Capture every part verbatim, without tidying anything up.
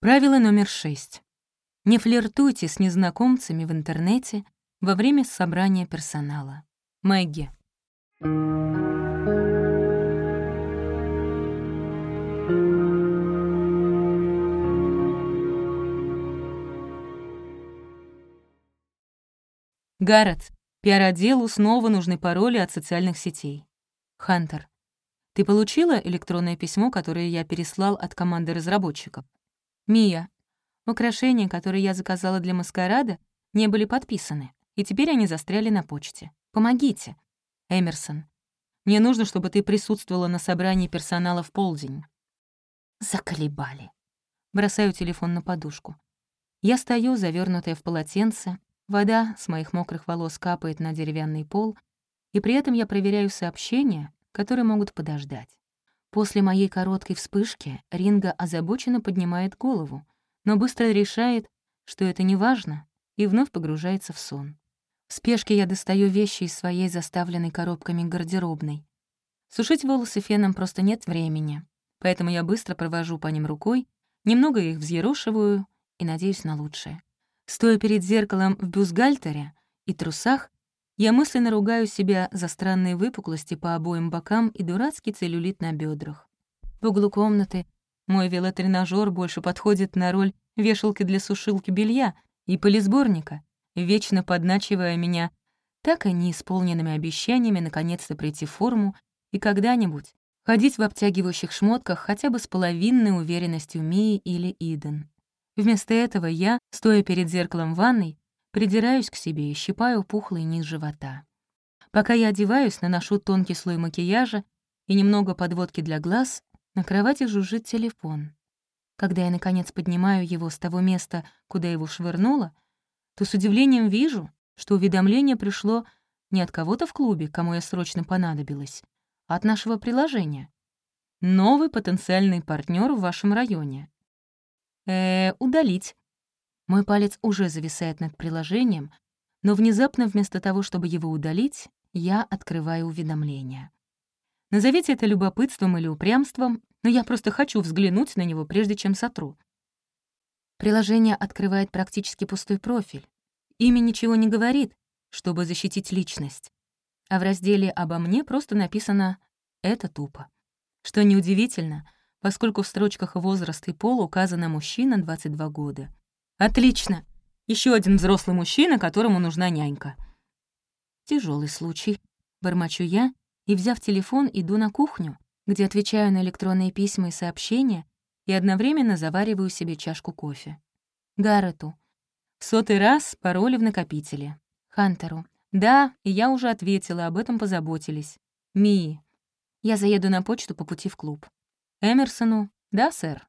Правило номер шесть. Не флиртуйте с незнакомцами в интернете во время собрания персонала. Мэгги. Гаррет, пиар-отделу снова нужны пароли от социальных сетей. Хантер. Ты получила электронное письмо, которое я переслал от команды разработчиков? Мия. Украшения, которые я заказала для маскарада, не были подписаны, и теперь они застряли на почте. Помогите. Эмерсон. Мне нужно, чтобы ты присутствовала на собрании персонала в полдень. Заколебали. Бросаю телефон на подушку. Я стою, завернутая в полотенце, вода с моих мокрых волос капает на деревянный пол, и при этом я проверяю сообщения, которые могут подождать. После моей короткой вспышки Ринга озабоченно поднимает голову, но быстро решает, что это не важно, и вновь погружается в сон. В спешке я достаю вещи из своей заставленной коробками гардеробной. Сушить волосы феном просто нет времени, поэтому я быстро провожу по ним рукой, немного их взъерошиваю и надеюсь на лучшее. Стоя перед зеркалом в бюстгальтере и трусах, я мысленно ругаю себя за странные выпуклости по обоим бокам и дурацкий целлюлит на бедрах. В углу комнаты мой велотренажёр больше подходит на роль вешалки для сушилки белья и пылесборника, вечно подначивая меня так и неисполненными обещаниями наконец-то прийти в форму и когда-нибудь ходить в обтягивающих шмотках хотя бы с половинной уверенностью Мии или Иден. Вместо этого я, стоя перед зеркалом в ванной, придираюсь к себе и щипаю пухлый низ живота. Пока я одеваюсь, наношу тонкий слой макияжа и немного подводки для глаз, на кровати жужжит телефон. Когда я, наконец, поднимаю его с того места, куда его швырнула, то с удивлением вижу, что уведомление пришло не от кого-то в клубе, кому я срочно понадобилась, а от нашего приложения. Новый потенциальный партнер в вашем районе. Э, удалить. Мой палец уже зависает над приложением, но внезапно вместо того, чтобы его удалить, я открываю уведомление. Назовите это любопытством или упрямством, но я просто хочу взглянуть на него, прежде чем сотру. Приложение открывает практически пустой профиль. Имя ничего не говорит, чтобы защитить личность. А в разделе «Обо мне» просто написано «Это тупо». Что неудивительно, поскольку в строчках возраст и пол указано мужчина двадцать два года. Отлично! Еще один взрослый мужчина, которому нужна нянька. Тяжелый случай. Бормочу я и, взяв телефон, иду на кухню, где отвечаю на электронные письма и сообщения и одновременно завариваю себе чашку кофе. Гаррету. В сотый раз пароли в накопителе. Хантеру. Да, и я уже ответила, об этом позаботились. Мии. Я заеду на почту по пути в клуб. Эмерсону. Да, сэр.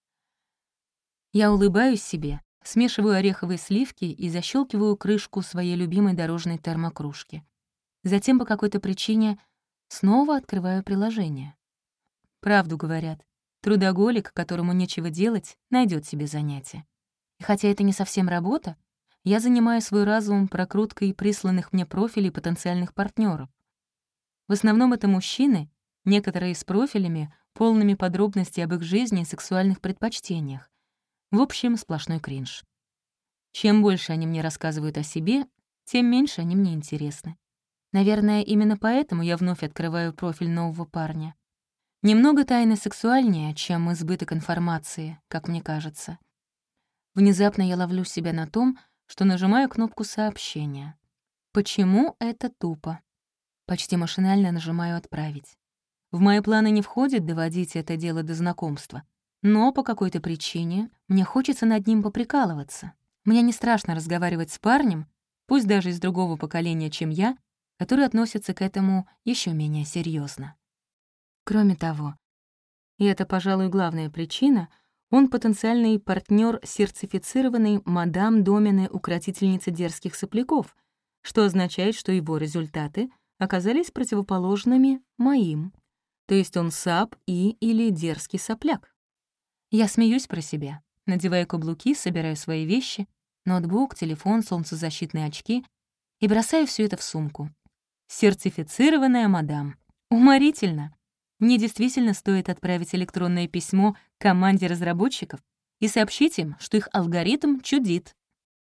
Я улыбаюсь себе, смешиваю ореховые сливки и защелкиваю крышку своей любимой дорожной термокружки. Затем по какой-то причине снова открываю приложение. Правду говорят, трудоголик, которому нечего делать, найдет себе занятие. И хотя это не совсем работа, я занимаю свой разум прокруткой присланных мне профилей потенциальных партнеров. В основном это мужчины, некоторые с профилями, полными подробностей об их жизни и сексуальных предпочтениях. В общем, сплошной кринж. Чем больше они мне рассказывают о себе, тем меньше они мне интересны. Наверное, именно поэтому я вновь открываю профиль нового парня. Немного тайны сексуальнее, чем избыток информации, как мне кажется. Внезапно я ловлю себя на том, что нажимаю кнопку сообщения. Почему это тупо? Почти машинально нажимаю «Отправить». В мои планы не входит доводить это дело до знакомства, но по какой-то причине мне хочется над ним поприкалываться. Мне не страшно разговаривать с парнем, пусть даже из другого поколения, чем я, который относится к этому еще менее серьезно. Кроме того, и это, пожалуй, главная причина, он потенциальный партнер сертифицированной мадам Домине укротительницы дерзких сопляков, что означает, что его результаты оказались противоположными моим. То есть он сап и или дерзкий сопляк. Я смеюсь про себя, надеваю каблуки, собираю свои вещи, ноутбук, телефон, солнцезащитные очки и бросаю все это в сумку. Сертифицированная мадам. Уморительно. Мне действительно стоит отправить электронное письмо команде разработчиков, и сообщить им, что их алгоритм чудит.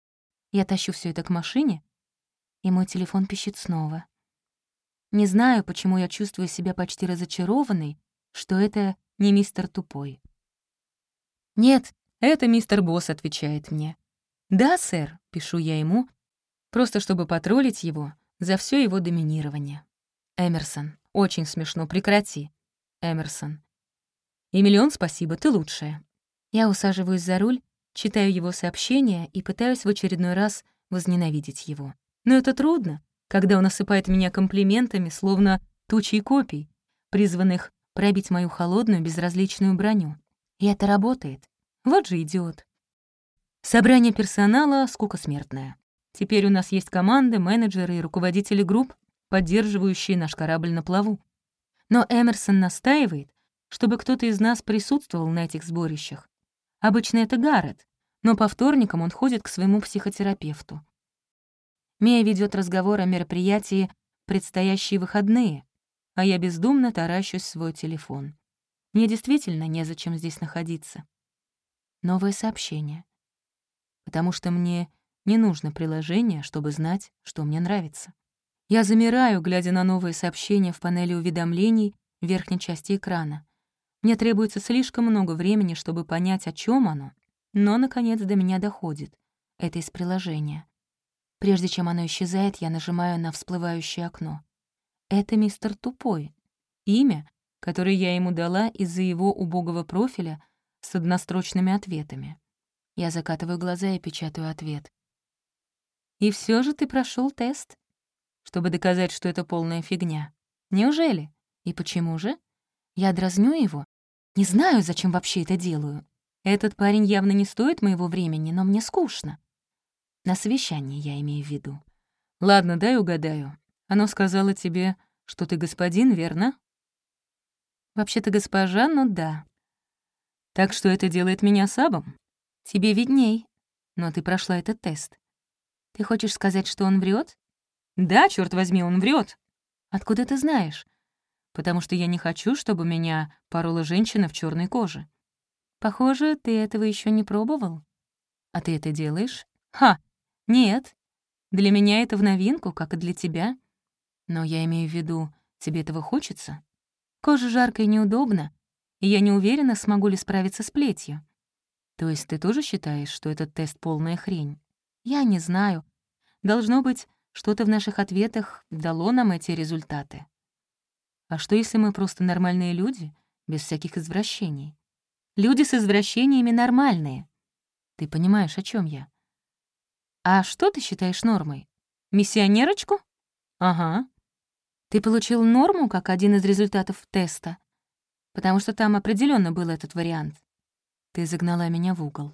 Я тащу все это к машине, и мой телефон пищит снова. Не знаю, почему я чувствую себя почти разочарованной, что это не мистер Тупой. «Нет, это мистер Босс», — отвечает мне. «Да, сэр», — пишу я ему, просто чтобы потроллить его за все его доминирование. Эмерсон. Очень смешно, прекрати. Эмерсон. И миллион спасибо, ты лучшая. Я усаживаюсь за руль, читаю его сообщения и пытаюсь в очередной раз возненавидеть его. Но это трудно, когда он осыпает меня комплиментами, словно тучей копий, призванных пробить мою холодную, безразличную броню. И это работает. Вот же идиот. Собрание персонала — скука смертная. Теперь у нас есть команды, менеджеры и руководители групп, поддерживающие наш корабль на плаву. Но Эмерсон настаивает, чтобы кто-то из нас присутствовал на этих сборищах. Обычно это Гаррет, но по вторникам он ходит к своему психотерапевту. Мия ведет разговор о мероприятии «Предстоящие выходные», а я бездумно таращусь в свой телефон. Мне действительно незачем здесь находиться. Новое сообщение. Потому что мне не нужно приложение, чтобы знать, что мне нравится. Я замираю, глядя на новые сообщения в панели уведомлений в верхней части экрана. Мне требуется слишком много времени, чтобы понять, о чем оно, но, наконец, до меня доходит. Это из приложения. Прежде чем оно исчезает, я нажимаю на всплывающее окно. Это мистер Тупой. Имя, которое я ему дала из-за его убогого профиля с однострочными ответами. Я закатываю глаза и печатаю ответ. «И все же ты прошел тест?» Чтобы доказать, что это полная фигня. Неужели? И почему же? Я дразню его? Не знаю, зачем вообще это делаю. Этот парень явно не стоит моего времени, но мне скучно. На совещании я имею в виду. Ладно, дай угадаю. Оно сказала тебе, что ты господин, верно? Вообще-то госпожа, но да. Так что это делает меня сабом? Тебе видней. Но ты прошла этот тест. Ты хочешь сказать, что он врет? Да, черт возьми, он врет. Откуда ты знаешь? Потому что я не хочу, чтобы меня порола женщина в черной коже. Похоже, ты этого еще не пробовал. А ты это делаешь? Ха, нет. Для меня это в новинку, как и для тебя. Но я имею в виду, тебе этого хочется? Кожа жарко и неудобно, и я не уверена, смогу ли справиться с плетью. То есть ты тоже считаешь, что этот тест — полная хрень? Я не знаю. Должно быть, что-то в наших ответах дало нам эти результаты. А что, если мы просто нормальные люди, без всяких извращений? Люди с извращениями нормальные. Ты понимаешь, о чем я? А что ты считаешь нормой? Миссионерочку? Ага. Ты получил норму как один из результатов теста, потому что там определенно был этот вариант. Ты загнала меня в угол.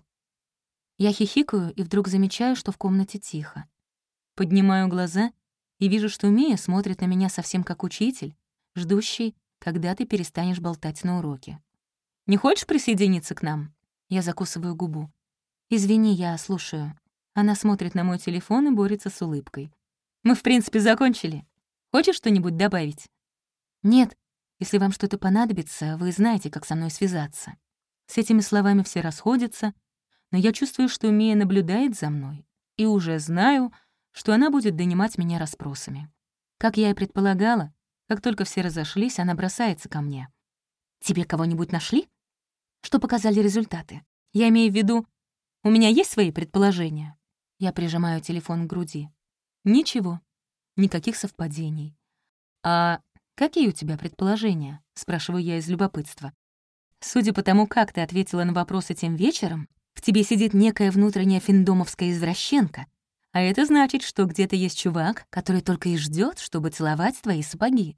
Я хихикаю и вдруг замечаю, что в комнате тихо. Поднимаю глаза и вижу, что Мия смотрит на меня совсем как учитель, ждущий, когда ты перестанешь болтать на уроке. «Не хочешь присоединиться к нам?» Я закусываю губу. «Извини, я слушаю». Она смотрит на мой телефон и борется с улыбкой. «Мы, в принципе, закончили. Хочешь что-нибудь добавить?» «Нет. Если вам что-то понадобится, вы знаете, как со мной связаться». С этими словами все расходятся, но я чувствую, что Мия наблюдает за мной, и уже знаю, что она будет донимать меня расспросами. Как я и предполагала, как только все разошлись, она бросается ко мне. «Тебе кого-нибудь нашли?» «Что показали результаты? Я имею в виду, у меня есть свои предположения?» Я прижимаю телефон к груди. «Ничего. Никаких совпадений». «А какие у тебя предположения?» — спрашиваю я из любопытства. «Судя по тому, как ты ответила на вопрос этим вечером, в тебе сидит некая внутренняя финдомовская извращенка, а это значит, что где-то есть чувак, который только и ждет, чтобы целовать твои сапоги».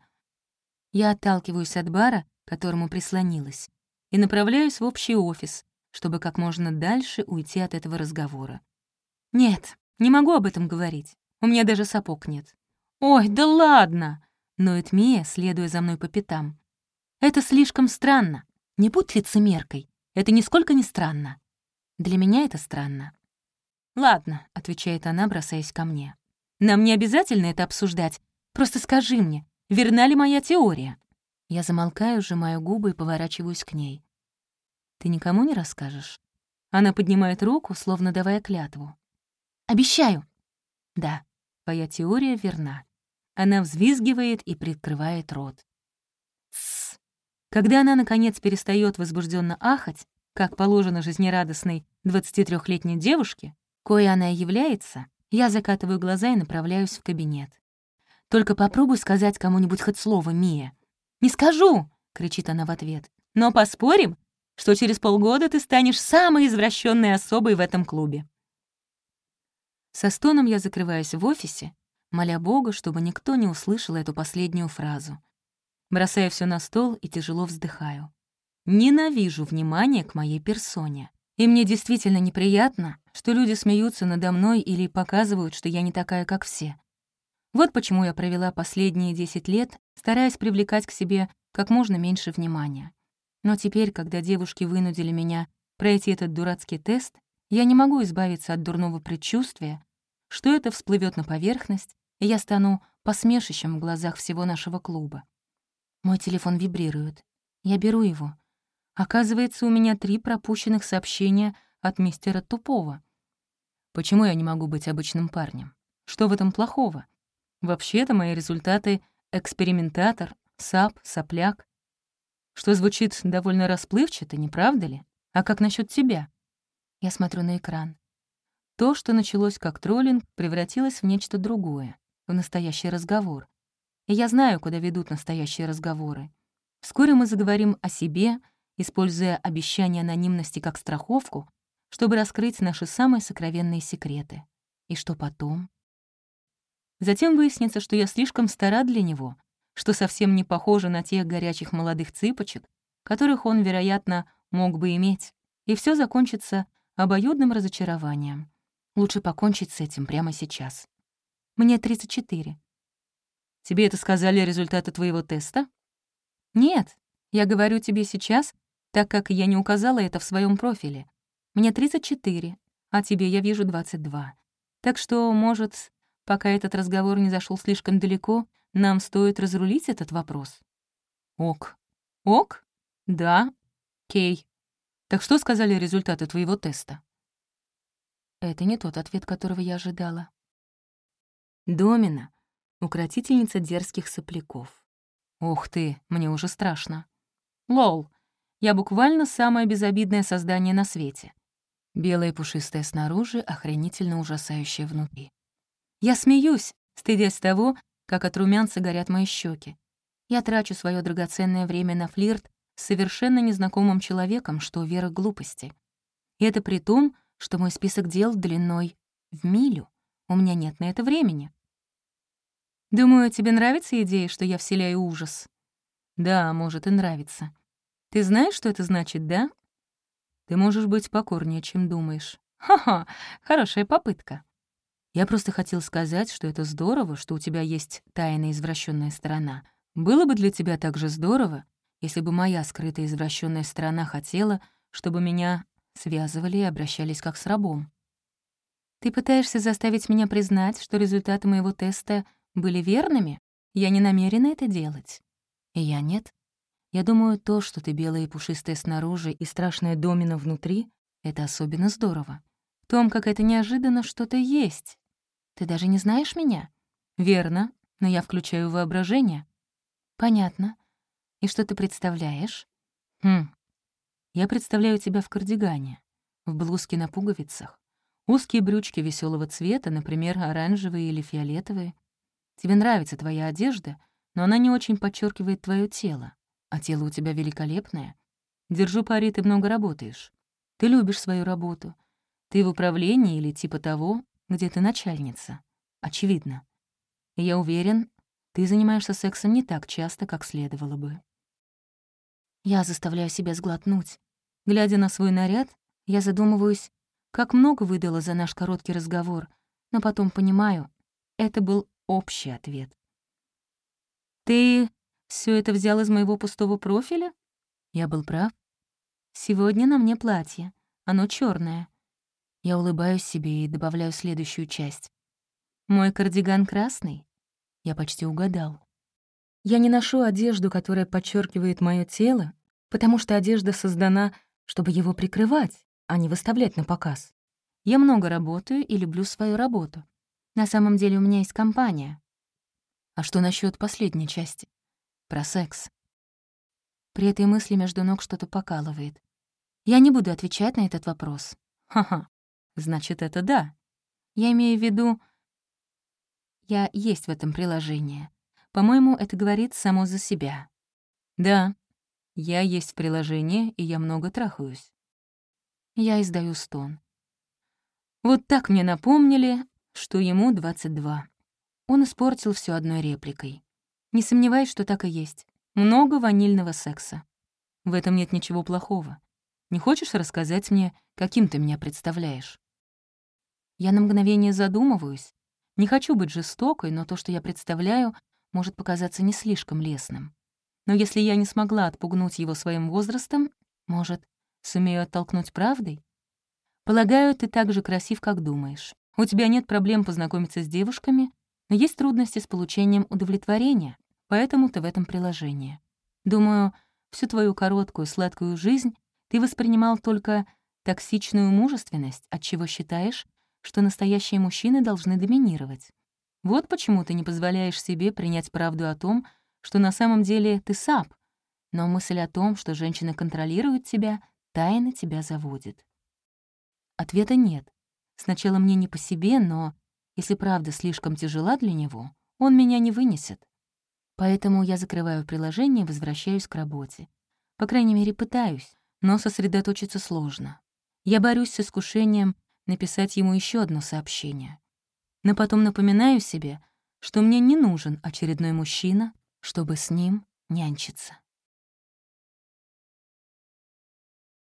Я отталкиваюсь от бара, к которому прислонилась, и направляюсь в общий офис, чтобы как можно дальше уйти от этого разговора. «Нет, не могу об этом говорить. У меня даже сапог нет». «Ой, да ладно!» — ноет Мия, следуя за мной по пятам. «Это слишком странно. Не будь лицемеркой. Это нисколько не странно». «Для меня это странно». «Ладно», — отвечает она, бросаясь ко мне. «Нам не обязательно это обсуждать. Просто скажи мне, верна ли моя теория?» Я замолкаю, сжимаю губы и поворачиваюсь к ней. «Ты никому не расскажешь?» Она поднимает руку, словно давая клятву. «Обещаю!» «Да, твоя теория верна». Она взвизгивает и прикрывает рот. «Тссс». Когда она, наконец, перестает возбужденно ахать, как положено жизнерадостной двадцатитрёхлетней девушке, кое она и является, я закатываю глаза и направляюсь в кабинет. «Только попробуй сказать кому-нибудь хоть слово, Мия». «Не скажу!» — кричит она в ответ. «Но поспорим, что через полгода ты станешь самой извращенной особой в этом клубе». Со стоном я закрываюсь в офисе, моля Бога, чтобы никто не услышал эту последнюю фразу. Бросаю все на стол и тяжело вздыхаю. Ненавижу внимание к моей персоне. И мне действительно неприятно, что люди смеются надо мной или показывают, что я не такая, как все. Вот почему я провела последние десять лет, стараясь привлекать к себе как можно меньше внимания. Но теперь, когда девушки вынудили меня пройти этот дурацкий тест, я не могу избавиться от дурного предчувствия, что это всплывет на поверхность, и я стану посмешищем в глазах всего нашего клуба. Мой телефон вибрирует. Я беру его. Оказывается, у меня три пропущенных сообщения от мистера Тупого. Почему я не могу быть обычным парнем? Что в этом плохого? Вообще-то мои результаты — экспериментатор, сап, сопляк. Что звучит довольно расплывчато, не правда ли? А как насчет тебя? Я смотрю на экран. То, что началось как троллинг, превратилось в нечто другое, в настоящий разговор. И я знаю, куда ведут настоящие разговоры. Вскоре мы заговорим о себе, используя обещание анонимности как страховку, чтобы раскрыть наши самые сокровенные секреты. И что потом? Затем выяснится, что я слишком стара для него, что совсем не похожа на тех горячих молодых цыпочек, которых он, вероятно, мог бы иметь, и все закончится обоюдным разочарованием. Лучше покончить с этим прямо сейчас. Мне тридцать четыре. Тебе это сказали результаты твоего теста? Нет, я говорю тебе сейчас, так как я не указала это в своем профиле. Мне тридцать четыре, а тебе я вижу двадцать два. Так что, может, пока этот разговор не зашел слишком далеко, нам стоит разрулить этот вопрос? Ок. Ок? Да. Кей. Так что сказали результаты твоего теста? Это не тот ответ, которого я ожидала. Домина, укротительница дерзких сопляков. Ух ты, мне уже страшно. Лол, я буквально самое безобидное создание на свете. Белое пушистое снаружи, охренительно ужасающее внутри. Я смеюсь, стыдясь того, как от румянца горят мои щеки. Я трачу свое драгоценное время на флирт с совершенно незнакомым человеком, что вера глупости. И это при том, что мой список дел длиной в милю. У меня нет на это времени. Думаю, тебе нравится идея, что я вселяю ужас? Да, может, и нравится. Ты знаешь, что это значит, да? Ты можешь быть покорнее, чем думаешь. Ха-ха, хорошая попытка. Я просто хотел сказать, что это здорово, что у тебя есть тайная извращенная сторона. Было бы для тебя так же здорово, если бы моя скрытая извращенная сторона хотела, чтобы меня связывали и обращались как с рабом. Ты пытаешься заставить меня признать, что результаты моего теста были верными? Я не намерена это делать. И я нет. Я думаю, то, что ты белая и пушистая снаружи и страшная домина внутри, это особенно здорово. В том, как это неожиданно что-то есть. Ты даже не знаешь меня? Верно, но я включаю воображение. Понятно. И что ты представляешь? Хм. Я представляю тебя в кардигане, в блузке на пуговицах, узкие брючки веселого цвета, например, оранжевые или фиолетовые. Тебе нравится твоя одежда, но она не очень подчеркивает твое тело. А тело у тебя великолепное. Держу пари, ты много работаешь. Ты любишь свою работу. Ты в управлении или типа того, где ты начальница. Очевидно. И я уверен, ты занимаешься сексом не так часто, как следовало бы. Я заставляю себя сглотнуть. Глядя на свой наряд, я задумываюсь, как много выдала за наш короткий разговор, но потом понимаю, это был общий ответ. «Ты все это взял из моего пустого профиля?» Я был прав. «Сегодня на мне платье. Оно черное. Я улыбаюсь себе и добавляю следующую часть. «Мой кардиган красный?» Я почти угадал. Я не ношу одежду, которая подчеркивает мое тело, потому что одежда создана, чтобы его прикрывать, а не выставлять на показ. Я много работаю и люблю свою работу. На самом деле у меня есть компания. А что насчет последней части? Про секс. При этой мысли между ног что-то покалывает. Я не буду отвечать на этот вопрос. Ха-ха. Значит, это да. Я имею в виду... Я есть в этом приложении. По-моему, это говорит само за себя. Да, я есть в приложении, и я много трахаюсь. Я издаю стон. Вот так мне напомнили, что ему двадцать два. Он испортил все одной репликой. Не сомневаюсь, что так и есть. Много ванильного секса. В этом нет ничего плохого. Не хочешь рассказать мне, каким ты меня представляешь? Я на мгновение задумываюсь. Не хочу быть жестокой, но то, что я представляю, может показаться не слишком лестным. Но если я не смогла отпугнуть его своим возрастом, может, сумею оттолкнуть правдой? Полагаю, ты так же красив, как думаешь. У тебя нет проблем познакомиться с девушками, но есть трудности с получением удовлетворения, поэтому ты в этом приложении. Думаю, всю твою короткую сладкую жизнь ты воспринимал только токсичную мужественность, отчего считаешь, что настоящие мужчины должны доминировать. Вот почему ты не позволяешь себе принять правду о том, что на самом деле ты сап, но мысль о том, что женщина контролирует тебя, тайно тебя заводит. Ответа нет. Сначала мне не по себе, но если правда слишком тяжела для него, он меня не вынесет. Поэтому я закрываю приложение и возвращаюсь к работе. По крайней мере, пытаюсь, но сосредоточиться сложно. Я борюсь с искушением написать ему еще одно сообщение. Но потом напоминаю себе, что мне не нужен очередной мужчина, чтобы с ним нянчиться.